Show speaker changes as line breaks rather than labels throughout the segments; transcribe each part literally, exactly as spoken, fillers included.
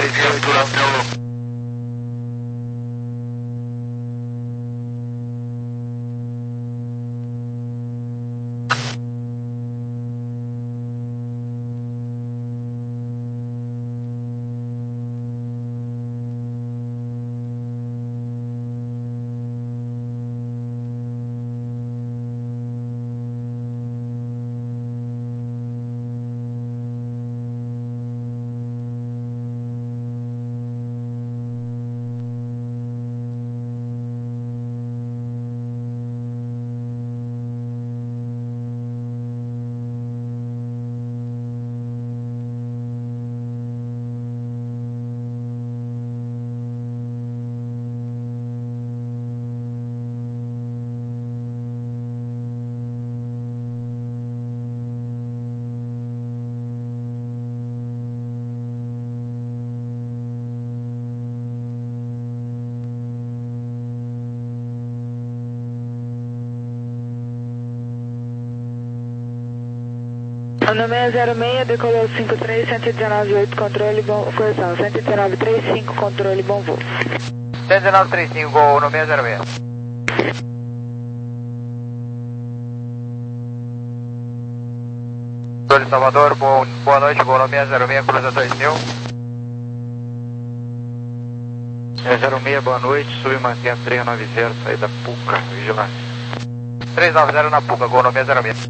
No seis zero seis, decolou cinco três, cento e dezenove ponto oito, controle bom, correção, cento e dezenove ponto trinta e cinco, controle bom voo.
cento e dezenove ponto trinta e cinco, gol no seis zero seis. Controle Salvador, bom, boa noite, gol no seis zero seis, cruza dois mil.
seis zero seis, boa noite, sub mantenha três nove zero, saída Puca, vigilância.
três nove zero na Puca, gol no seis zero seis.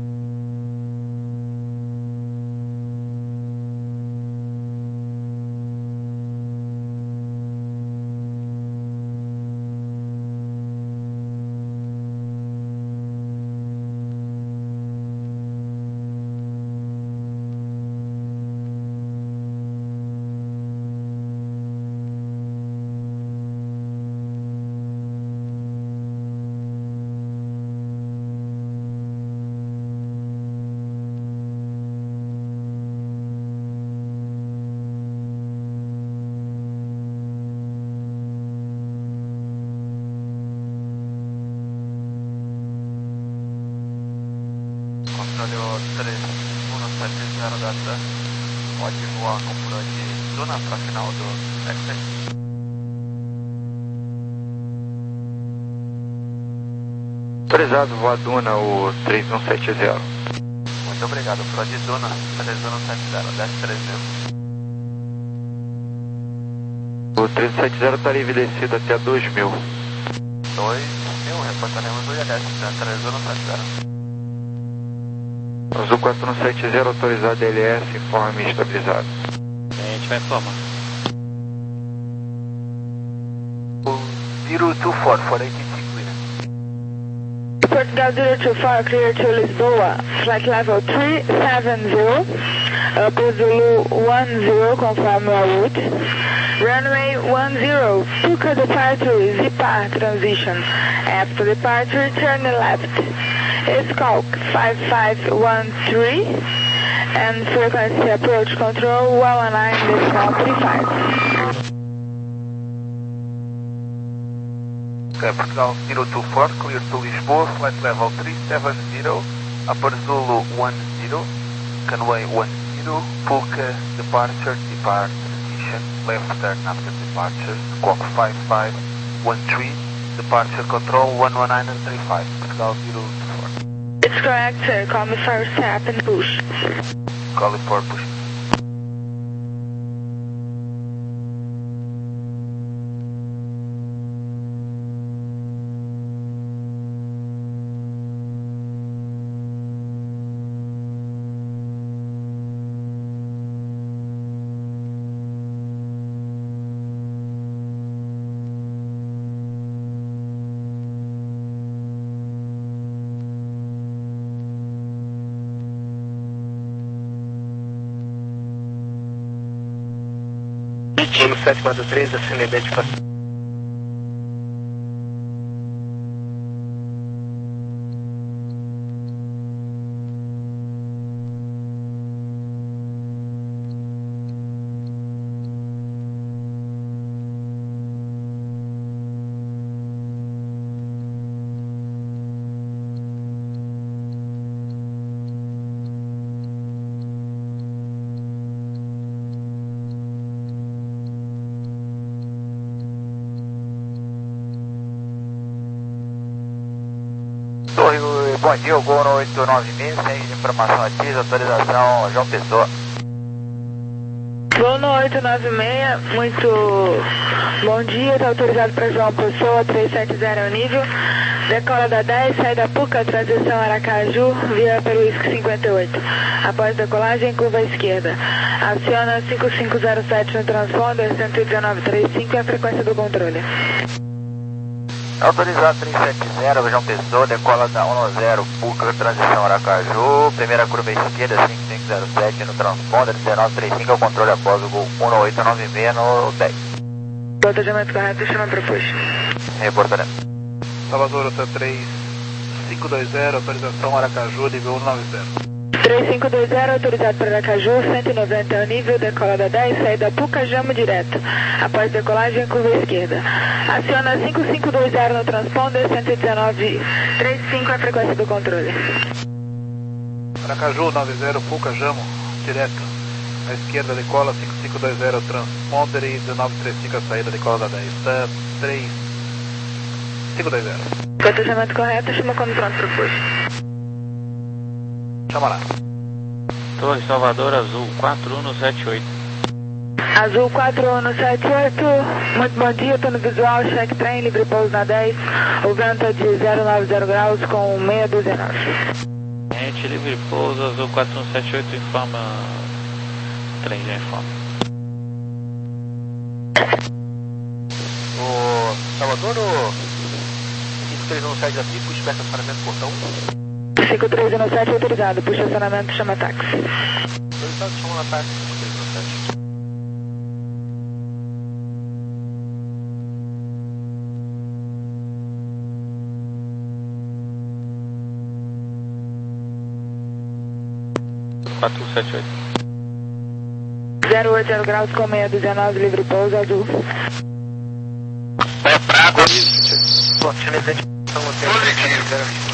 Controle três um sete zero data, pode voar com por de Duna para final do X-Ray. Autorizado voar Duna, o três um sete zero. Muito obrigado, por de Duna, três um sete zero, desce três mil. O três um sete zero está livre descido até dois mil. dois mil, reportaremos o I L S, três um sete zero. Azul quatro um sete zero, autorizado L S, informe estabilizado.
A gente vai informar.
zero two four, for A T C clear.
Portugal zero two four, clear to Lisboa, flight level three seven zero, uh, Zulu one zero, confirm your route. Runway one zero, Puca departure, Zipa transition. After departure, turn left. Skulk five five one three and frequency approach control one one nine decimal three five.
Okay, Portugal zero two four, clear to Lisboa, flight level three seven zero, Upper Zulu one zero, Canway one zero, Puca departure, depart transition, left turn after departure, Squawk five five one three, departure control one one nine and three five, Portugal zero two four.
It's correct, sir. Call me for step and push.
Call it for push.
Time sete quatro três, assina a identificação.
Torre, bom dia, o Gol oito nove seis, sem informação aqui, autorização João Pessoa.
Gol no oito nove seis, muito bom dia, está autorizado para João Pessoa, trezentos e setenta é o nível. Decola da dez, sai da Puca, transição Aracaju, via pelo I S C cinquenta e oito. Após decolagem, curva à esquerda. Aciona cinco cinco zero sete no transponder, cento e dezenove trinta e cinco é a frequência do controle.
Autorizado trezentos e setenta, João Pessoa, decola da cento, Puca, transição Aracaju, primeira curva à esquerda, cinco cinco zero sete no transponder, dezenove trinta e cinco é o controle após o Gol um oito nove seis no dez.
Planejamento correto, chama para push.
Reportamento.
Salvador, Hotel três cinco dois zero, autorização Aracaju, nível cento e noventa.
três cinco dois zero, autorizado para Aracaju, cento e noventa é o nível, decola da dez, saída Puca, Jamo direto. Após decolagem, curva à esquerda. Aciona cinco cinco dois zero no transponder, cento e dezenove trinta e cinco é a frequência do controle.
Aracaju, noventa, Puca, Jamo, direto. À esquerda, decola cinco cinco dois zero, transponder e dezenove trinta e cinco a saída, decola da dez. Tá, três cinco dois zero.
Planejamento correto, chama quando pronto para push.
Chama lá.
Torre Salvador Azul quatro um sete oito.
Azul quatro um sete oito, muito bom dia, estou no visual, check trem, livre pouso na dez, o vento é de zero nove zero graus com seis dezenove.
Gente, livre pouso, Azul quatro um sete oito, informa, trem já informa.
O Salvador, o cinco três um sete aqui, puxa back estacionamento portão um.
cinco três um sete autorizado, puxa estacionamento, chama táxi.
Autorizado, chama na táxi, cinco três um sete.
quatro um sete oito.
zero oito zero graus com seis dezenove, livre pouso, Azul.
É praga. Continua identificação positivo.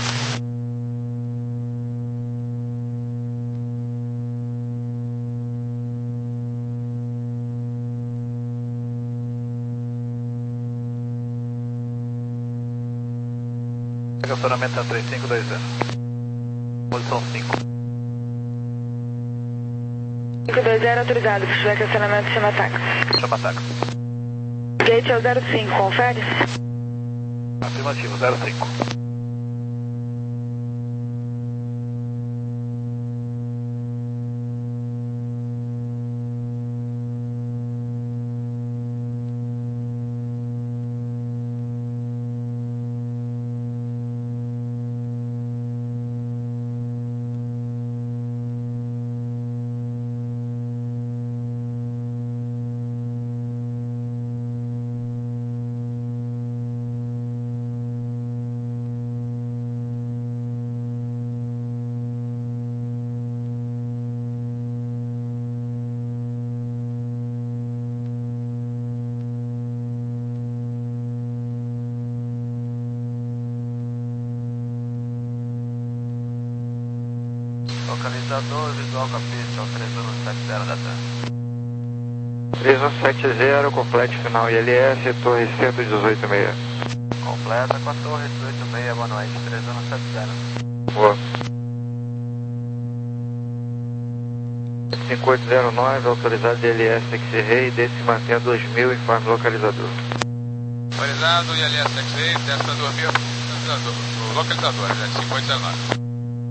Estacionamento três cinco dois zero. Posição cinco.
cinco dois zero autorizado, puxa back estacionamento, chama táxi.
Chama táxi.
Gate é o zero cinco, confere?
Afirmativo, zero cinco.
Localizador visual com a pista, três um sete zero da TAM.
três um sete zero, complete final I L S, torre cento e dezoito seis.
Completa com a torre dezoito seis, boa noite, três um sete zero.
Boa. cinco oito zero nove, autorizado D L S X-Ray, desse mantém dois mil, informe localizador.
Autorizado I L S X-Ray, desce dois mil, localizador, localizador, cinco oito zero nove.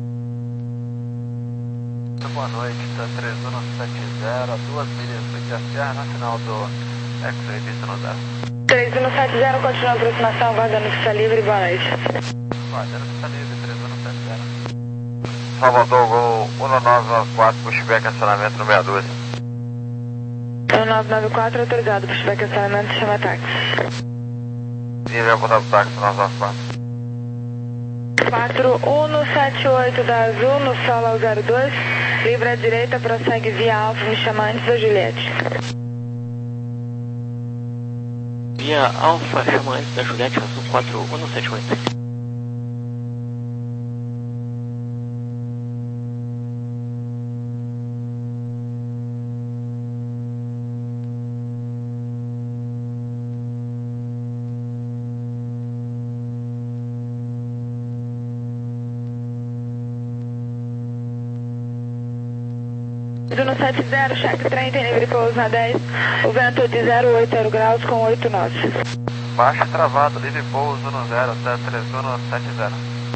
Boa noite, tá três um sete zero, a duas milhas frente à Serra Nacional do X-Ray, pista no zero.
três um sete zero, continua a aproximação, aguardando pista livre, boa noite.
Guardando pista livre, três um sete zero. Salvador, Gol um nove nove quatro, pushback, acionamento no sessenta e dois.
um nove nove quatro, autorizado, pushback, acionamento, chama táxi.
Nível contato táxi nove nove quatro.
quatro um sete oito da Azul, no solo ao zero dois, livre à direita, prossegue via Alfa, me chama antes da Juliette.
Via Alfa, chama antes da Juliette, Azul quatro um sete oito.
No sete zero, check trem, tem livre pouso na dez, o vento de zero oito zero graus com oito nós.
Baixa travado, livre pouso no zero, zero três um sete zero.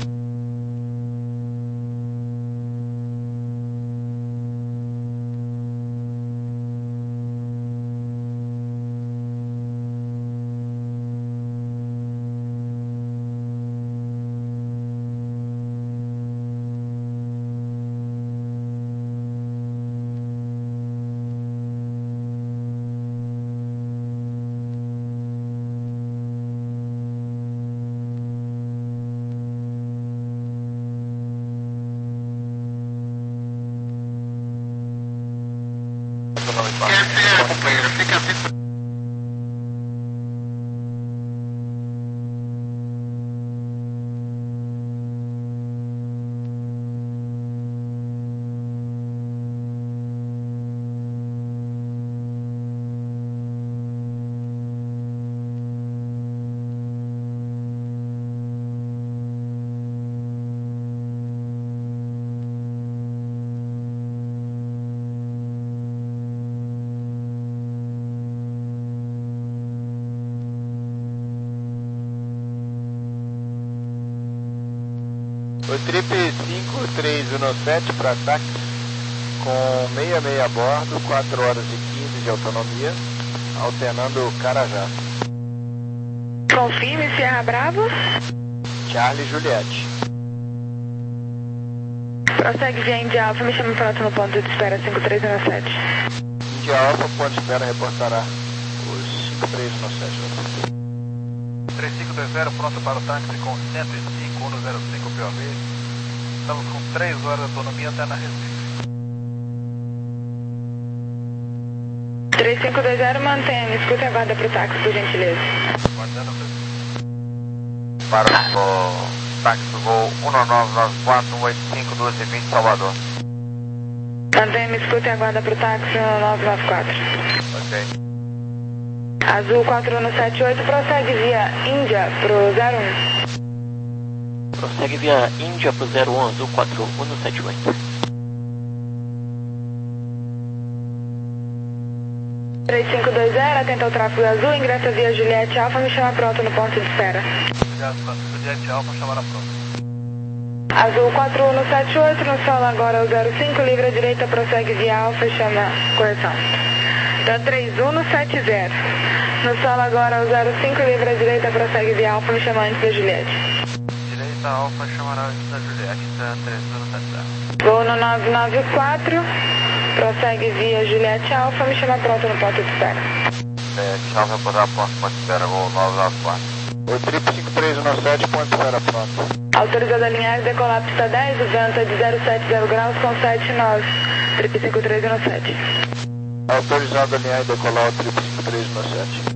É, companheiro, fica atento.
O Trip cinco três um sete para ataque com sessenta e seis a bordo, quatro horas e quinze de autonomia, alternando Carajá.
Confirme, Sierra Bravo.
Charlie Juliette.
Prossegue via India Alpha, me chama pronto no ponto de espera cinco três um sete.
India Alpha, ponto de espera, reportará os cinco três um sete.
três cinco dois zero, pronto para o táxi com cento e cinco, um zero cinco P O V. Estamos com três horas de autonomia até na Recife.
três cinco dois zero, mantenha, escuta e aguarda para o táxi, por gentileza.
Guardando para o táxi voo um nove nove quatro um oito cinco doze vinte Salvador.
Mantenha, me escuta e aguarda para o táxi um nove nove quatro.
Ok.
Azul quatro um sete oito, prossegue via Índia pro zero um.
Prossegue via Índia pro zero um, Azul quatro um sete oito.
três cinco dois zero, atenta ao tráfego azul, ingressa via Juliette Alpha, me chama pronto no ponto de espera.
Juliette Alpha, chamará pronto.
Azul quatro um sete oito, no solo agora o zero cinco, livre à direita, prossegue via Alpha, chama correção. Da três um sete zero. No solo agora o zero cinco, livre à direita, prossegue via Alpha, me chama antes da Juliette.
Direita Alpha, chamará antes da Juliette, da três um sete zero.
Voo no nove nove quatro, prossegue via Juliette Alpha, me chama pronto no ponto de espera.
É, tchau, vai poder ponto de espera, voo nove nove quatro.
O Trip cinco três um sete, ponto de espera pronto.
Autorizado a alinhar e decolar pista dez, o vento é de zero sete zero graus com sete nove. Trip cinco três um sete.
Autorizado a alinhar e decolar o Trip cinco três um sete.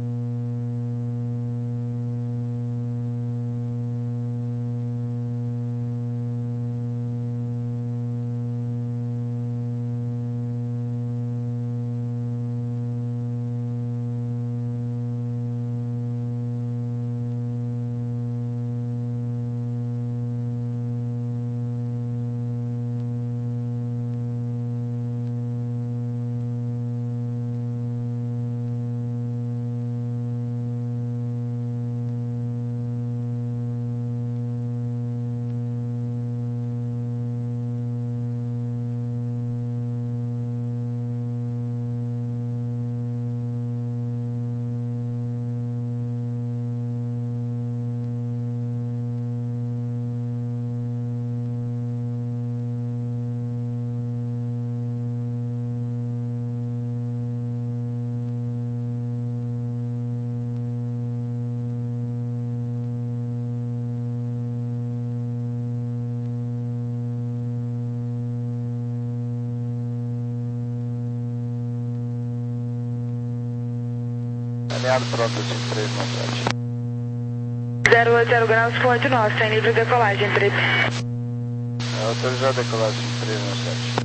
Alinhado pronto, cinco três um sete.
zero oito zero graus com oito nós, tem livre decolagem, Trip.
É autorizado a decolar cinco três um sete.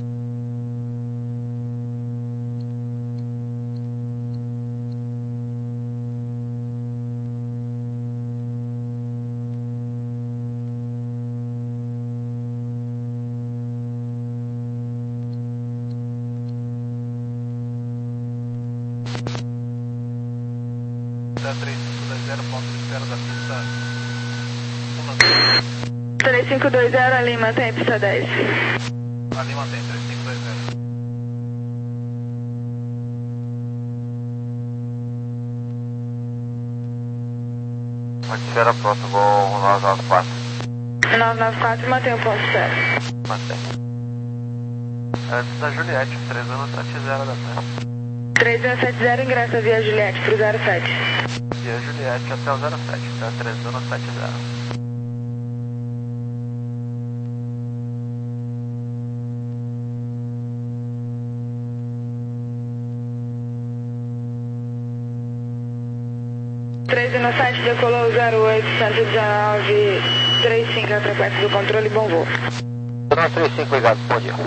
da três cinco dois zero, ponto de espera da pista
três cinco dois zero, ali mantém pista dez.
Ali mantém três cinco dois zero.
Espera pronto, vou nove nove quatro.
nove nove quatro, mantém o ponto de espera.
Mantém. Antes da Juliette, três um sete zero da Terra.
três um sete zero, ingressa via Juliette pro zero sete.
Via Juliette até o zero sete, tá? três um sete zero.
três um sete, decolou zero oito, cento e dezenove, trinta e cinco, a frequência do controle, bom voo.
trinta e cinco, obrigado, bom dia.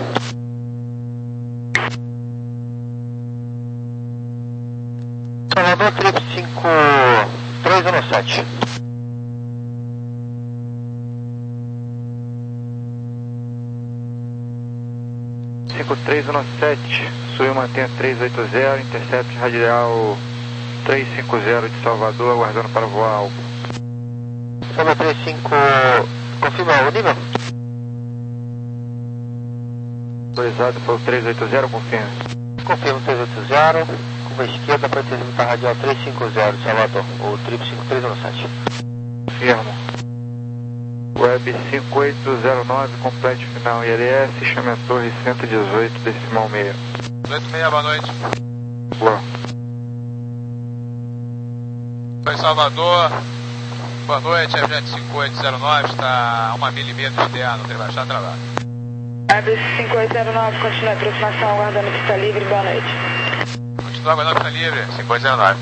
Salvador, trip cinco três um sete.
cinco três um sete, subiu, mantenha três oito zero, intercept radial três cinco zero de Salvador, aguardando para voar algo.
Salvador três cinco, confirma o nível?
Autorizado pelo três oito zero, confirma.
Confirma três oito zero, curva esquerda para interceptar radial três cinco zero de Salvador, ou trip cinco três um sete.
Confirmo. Web cinco oito zero nove, complete final I L S, chame a torre cento e dezoito, decimal meia.
oito meia, boa noite.
Boa.
Oi, Salvador. Boa noite, a Jet cinco oito zero nove está a uma milha e meia do externo, tem baixado trabalho.
Web cinco oito zero nove, continua a aproximação, aguardando pista livre, boa noite.
Continua aguardando pista livre, cinco oito zero nove.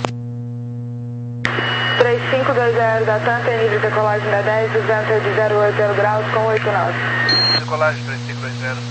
três cinco dois zero da TAM, tem livre decolagem da dez, duzentos de zero oito zero graus com oito nove.
Decolagem três cinco dois zero.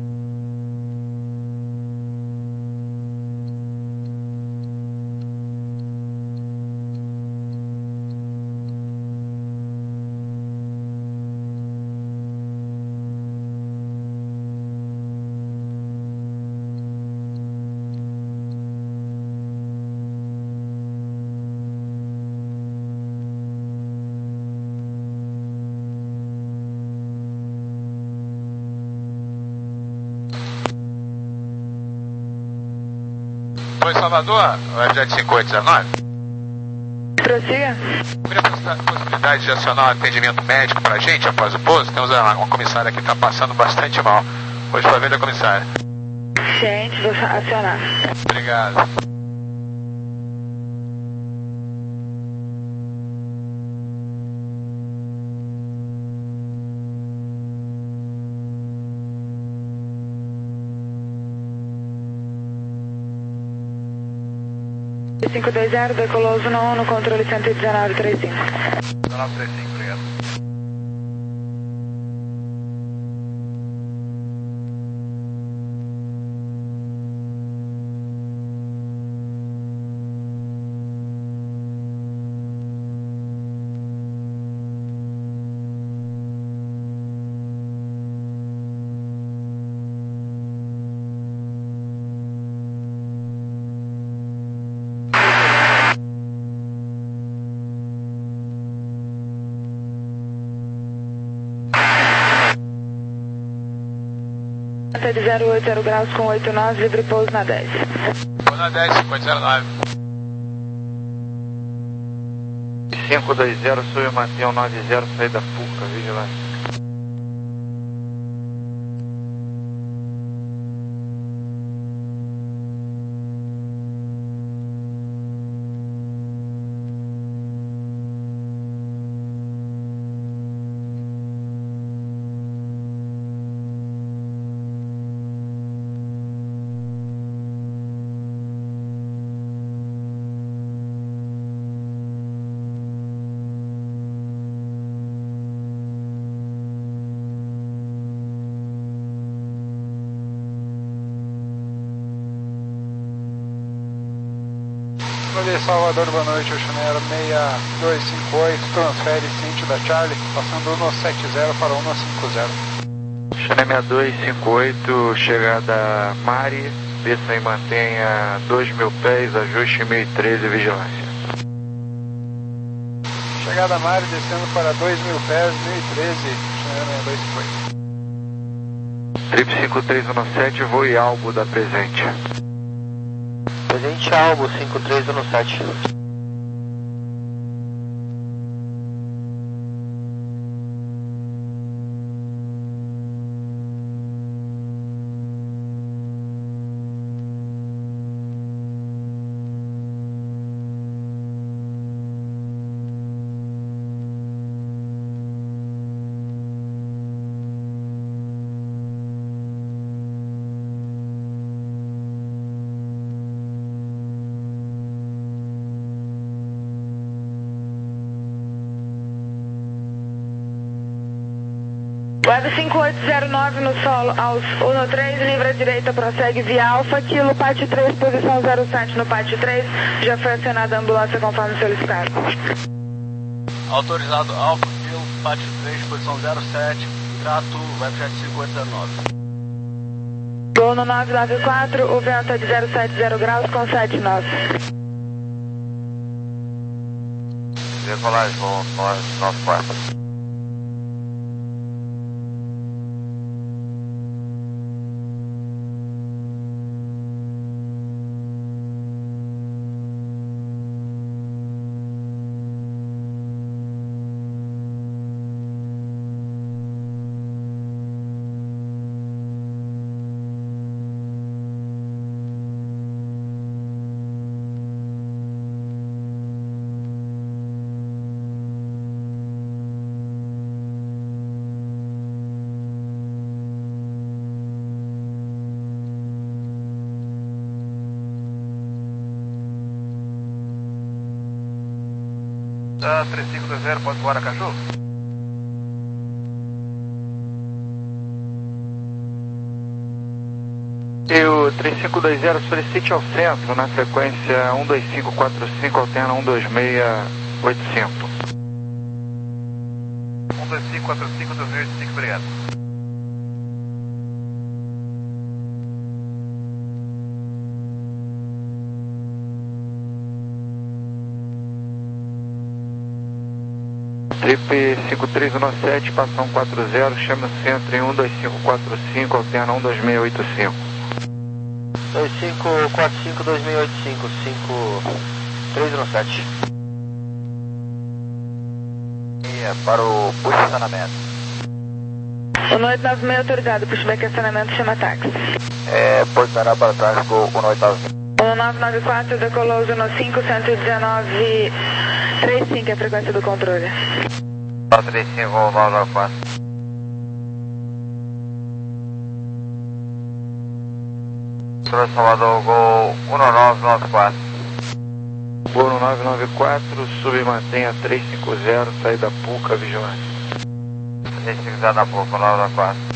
Oi, Salvador, o Jet cinco oito zero nove.
Prossiga.
Teria possibilidade de acionar atendimento médico para a gente após o pouso? Temos uma, uma comissária que está passando bastante mal. Hoje para ver a comissária.
Gente, vou acionar.
Obrigado.
cinco dois zero, decolou Zona um no controle cento e dezenove, trinta e cinco.
dezenove trinta e cinco, obrigado.
de zero oito zero graus com oito nove, livre pouso na dez.
Vou na dez, cinco oito zero nove.
cinco dois zero, subiu, mantenha nove zero, saída Fuca, vigilância.
Salvador, boa noite, eu chamei era seis dois cinco oito, transfere Cinti da Charlie, passando um sete zero para um cinco zero.
Channel seis dois cinco oito, chegada Mari, desça e mantenha dois mil pés, ajuste mil e treze, vigilância.
Chegada a Mari, descendo para dois mil pés, mil e treze, Channel dois cinco oito.
Trip cinco três um sete, voe Albo da presente.
Presente Albo, cinco três um sete.
Web cinco oito zero nove no solo aos um três, livre à direita, prossegue via Alfa, quilo, pátio três, posição zero sete no pátio três, já foi acionada a ambulância conforme solicitado.
Autorizado Alfa, quilo, pátio três, posição zero sete, trato, Webjet cinco oito zero nove.
Voo no nove nove quatro, o vento é de zero sete zero graus com sete nós.
Decolagem, voo nove nove quatro.
Uh, três cinco dois zero, pode voar a Caju?
E o três cinco dois zero solicite ao centro na frequência um dois cinco quatro cinco, alterna um dois seis oito cinco.
um dois cinco quatro cinco, dois seis oito cinco, obrigado.
Trip cinco três um sete, passa um quatro zero, chama o centro em um dois cinco quatro cinco, alterna um dois seis oito cinco.
dois cinco quatro cinco, dois seis oito cinco, cinco três um sete.
E é para o push de estacionamento.
um oito nove seis autorizado, pushback estacionamento, chama táxi.
É, posicionar para trás com o um oito nove seis.
um nove nove quatro, decolou no cinco um um nove três cinco, é a frequência do controle.
três cinco nove nove quatro. Senhor Salvador, Gol um nove nove quatro.
Gol no nove nove quatro, sub mantenha três cinco zero, saída Puca, vigilância.
três cinco zero na Puca, um nove nove quatro.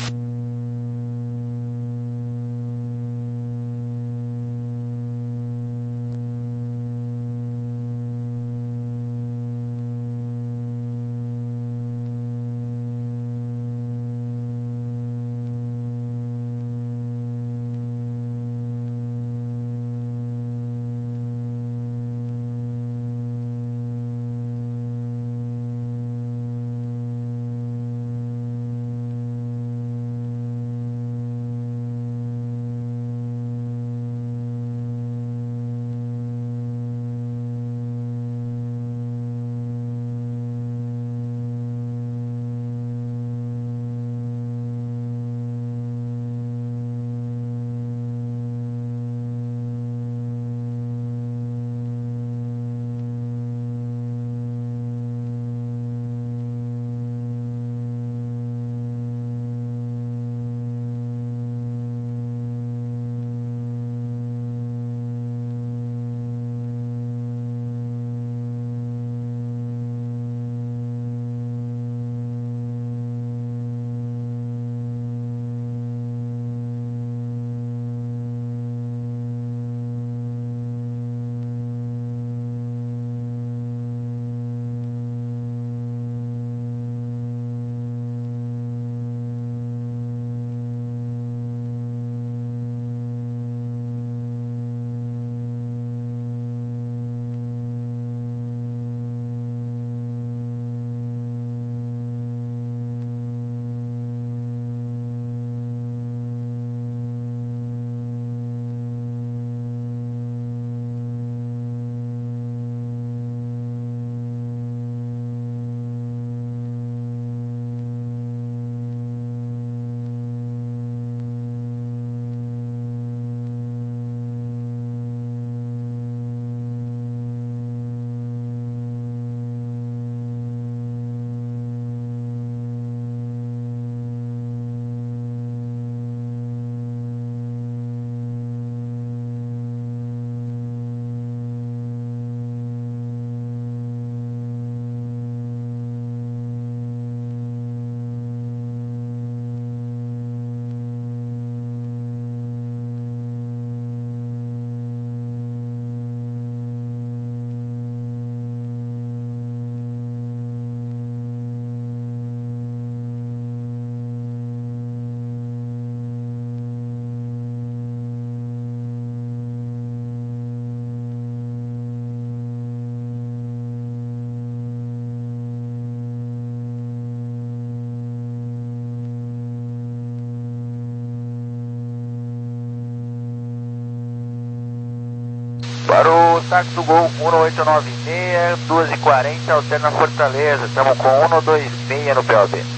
Para o táxi do Gol um oito nove seis, duas e quarenta, alterna Fortaleza. Estamos com um dois seis no P O B.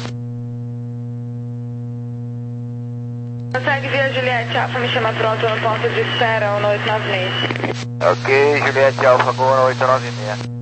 Consegue via Juliette Alfa, me chama pronto no ponto de espera um oito nove seis.
Ok, Juliette Alfa, Gol um oito nove seis.